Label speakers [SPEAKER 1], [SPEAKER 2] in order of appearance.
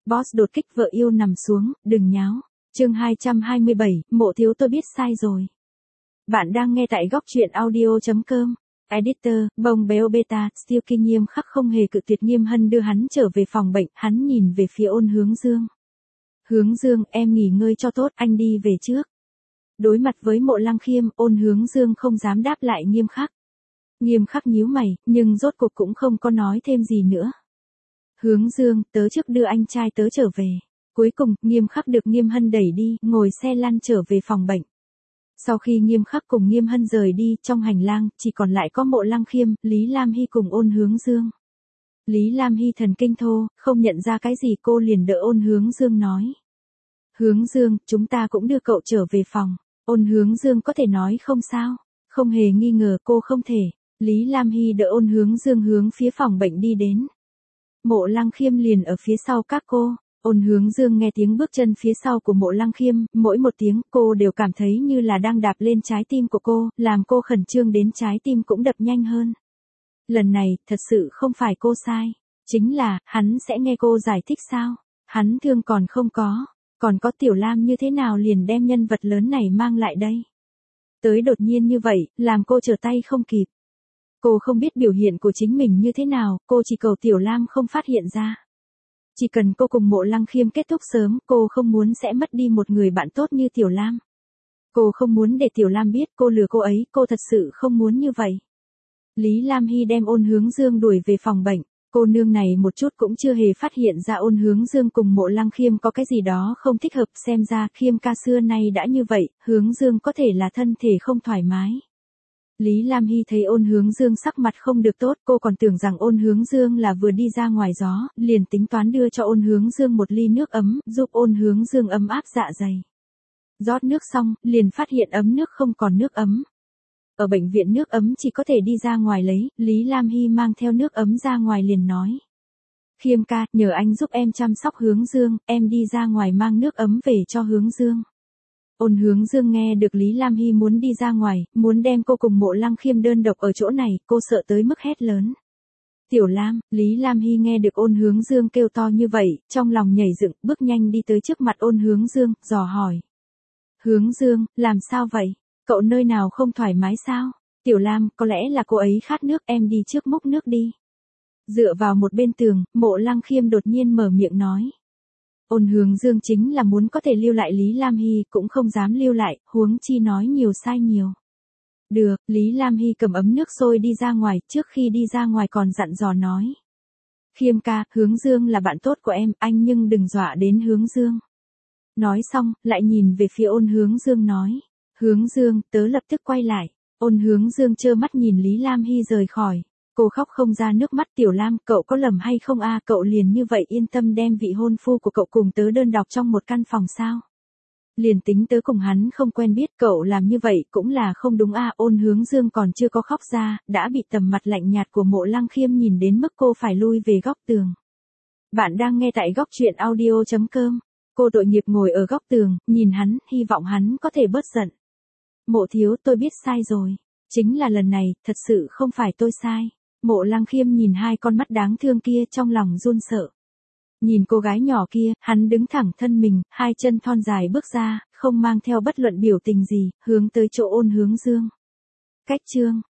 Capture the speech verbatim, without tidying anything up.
[SPEAKER 1] Boss đột kích vợ yêu nằm xuống, đừng nháo. Chương hai trăm hai mươi bảy, Mộ thiếu tôi biết sai rồi. Bạn đang nghe tại góc truyện audio chấm com. Editor, bông béo beta, Still Kinh nghiêm khắc không hề cự tuyệt. Nghiêm Hân đưa hắn trở về phòng bệnh, hắn nhìn về phía Ôn Hướng Dương. Hướng Dương, em nghỉ ngơi cho tốt, anh đi về trước. Đối mặt với Mộ Lăng Khiêm, Ôn Hướng Dương không dám đáp lại Nghiêm khắc. Nghiêm khắc nhíu mày, nhưng rốt cuộc cũng không có nói thêm gì nữa. Hướng Dương, tớ trước đưa anh trai tớ trở về. Cuối cùng, Nghiêm khắc được Nghiêm Hân đẩy đi, ngồi xe lăn trở về phòng bệnh. Sau khi Nghiêm khắc cùng Nghiêm Hân rời đi, trong hành lang, chỉ còn lại có Mộ Lăng Khiêm, Lý Lam Hy cùng Ôn Hướng Dương. Lý Lam Hy thần kinh thô, không nhận ra cái gì cô liền đỡ Ôn Hướng Dương nói. Hướng Dương, chúng ta cũng đưa cậu trở về phòng. Ôn Hướng Dương có thể nói không sao. Không hề nghi ngờ cô không thể. Lý Lam Hy đỡ Ôn Hướng Dương hướng phía phòng bệnh đi đến. Mộ Lăng Khiêm liền ở phía sau các cô. Ôn Hướng Dương nghe tiếng bước chân phía sau của Mộ Lăng Khiêm, mỗi một tiếng cô đều cảm thấy như là đang đạp lên trái tim của cô, làm cô khẩn trương đến trái tim cũng đập nhanh hơn. Lần này, thật sự không phải cô sai. Chính là, hắn sẽ nghe cô giải thích sao? Hắn thương còn không có. Còn có Tiểu Lam như thế nào liền đem nhân vật lớn này mang lại đây? Tới đột nhiên như vậy, làm cô trở tay không kịp. Cô không biết biểu hiện của chính mình như thế nào, cô chỉ cầu Tiểu Lam không phát hiện ra. Chỉ cần cô cùng Mộ Lăng Khiêm kết thúc sớm, cô không muốn sẽ mất đi một người bạn tốt như Tiểu Lam. Cô không muốn để Tiểu Lam biết cô lừa cô ấy, cô thật sự không muốn như vậy. Lý Lam Hy đem Ôn Hướng Dương đuổi về phòng bệnh. Cô nương này một chút cũng chưa hề phát hiện ra Ôn Hướng Dương cùng Mộ Lăng Khiêm có cái gì đó không thích hợp, xem ra Khiêm ca xưa nay đã như vậy, Hướng Dương có thể là thân thể không thoải mái. Lý Lam Hy thấy Ôn Hướng Dương sắc mặt không được tốt, cô còn tưởng rằng Ôn Hướng Dương là vừa đi ra ngoài gió, liền tính toán đưa cho Ôn Hướng Dương một ly nước ấm, giúp Ôn Hướng Dương ấm áp dạ dày. Rót nước xong, liền phát hiện ấm nước không còn nước ấm. Ở bệnh viện nước ấm chỉ có thể đi ra ngoài lấy, Lý Lam Hy mang theo nước ấm ra ngoài liền nói. Khiêm ca, nhờ anh giúp em chăm sóc Hướng Dương, em đi ra ngoài mang nước ấm về cho Hướng Dương. Ôn Hướng Dương nghe được Lý Lam Hy muốn đi ra ngoài, muốn đem cô cùng Mộ Lăng Khiêm đơn độc ở chỗ này, cô sợ tới mức hét lớn. Tiểu Lam, Lý Lam Hy nghe được Ôn Hướng Dương kêu to như vậy, trong lòng nhảy dựng, bước nhanh đi tới trước mặt Ôn Hướng Dương, dò hỏi. Hướng Dương, làm sao vậy? Cậu nơi nào không thoải mái sao? Tiểu Lam, có lẽ là cô ấy khát nước, em đi trước múc nước đi. Dựa vào một bên tường, Mộ Lăng Khiêm đột nhiên mở miệng nói. Ôn Hướng Dương chính là muốn có thể lưu lại Lý Lam Hy, cũng không dám lưu lại, huống chi nói nhiều sai nhiều. Được, Lý Lam Hy cầm ấm nước sôi đi ra ngoài, trước khi đi ra ngoài còn dặn dò nói. Khiêm ca, Hướng Dương là bạn tốt của em, anh nhưng đừng dọa đến Hướng Dương. Nói xong, lại nhìn về phía Ôn Hướng Dương nói. Hướng Dương, tớ lập tức quay lại. Ôn Hướng Dương trơ mắt nhìn Lý Lam Hy rời khỏi. Cô khóc không ra nước mắt. Tiểu Lam, cậu có lầm hay không a? Cậu liền như vậy yên tâm đem vị hôn phu của cậu cùng tớ đơn độc trong một căn phòng sao? Liền tính tớ cùng hắn không quen biết, cậu làm như vậy cũng là không đúng a. Ôn Hướng Dương còn chưa có khóc ra, đã bị tầm mặt lạnh nhạt của Mộ Lăng Khiêm nhìn đến mức cô phải lui về góc tường. Bạn đang nghe tại góc truyện audio chấm com. Cô tội nghiệp ngồi ở góc tường, nhìn hắn, hy vọng hắn có thể bớt giận. Mộ thiếu, tôi biết sai rồi. Chính là lần này, thật sự không phải tôi sai. Mộ Lăng Khiêm nhìn hai con mắt đáng thương kia trong lòng run sợ. Nhìn cô gái nhỏ kia, hắn đứng thẳng thân mình, hai chân thon dài bước ra, không mang theo bất luận biểu tình gì, hướng tới chỗ Ôn Hướng Dương. Cách chương.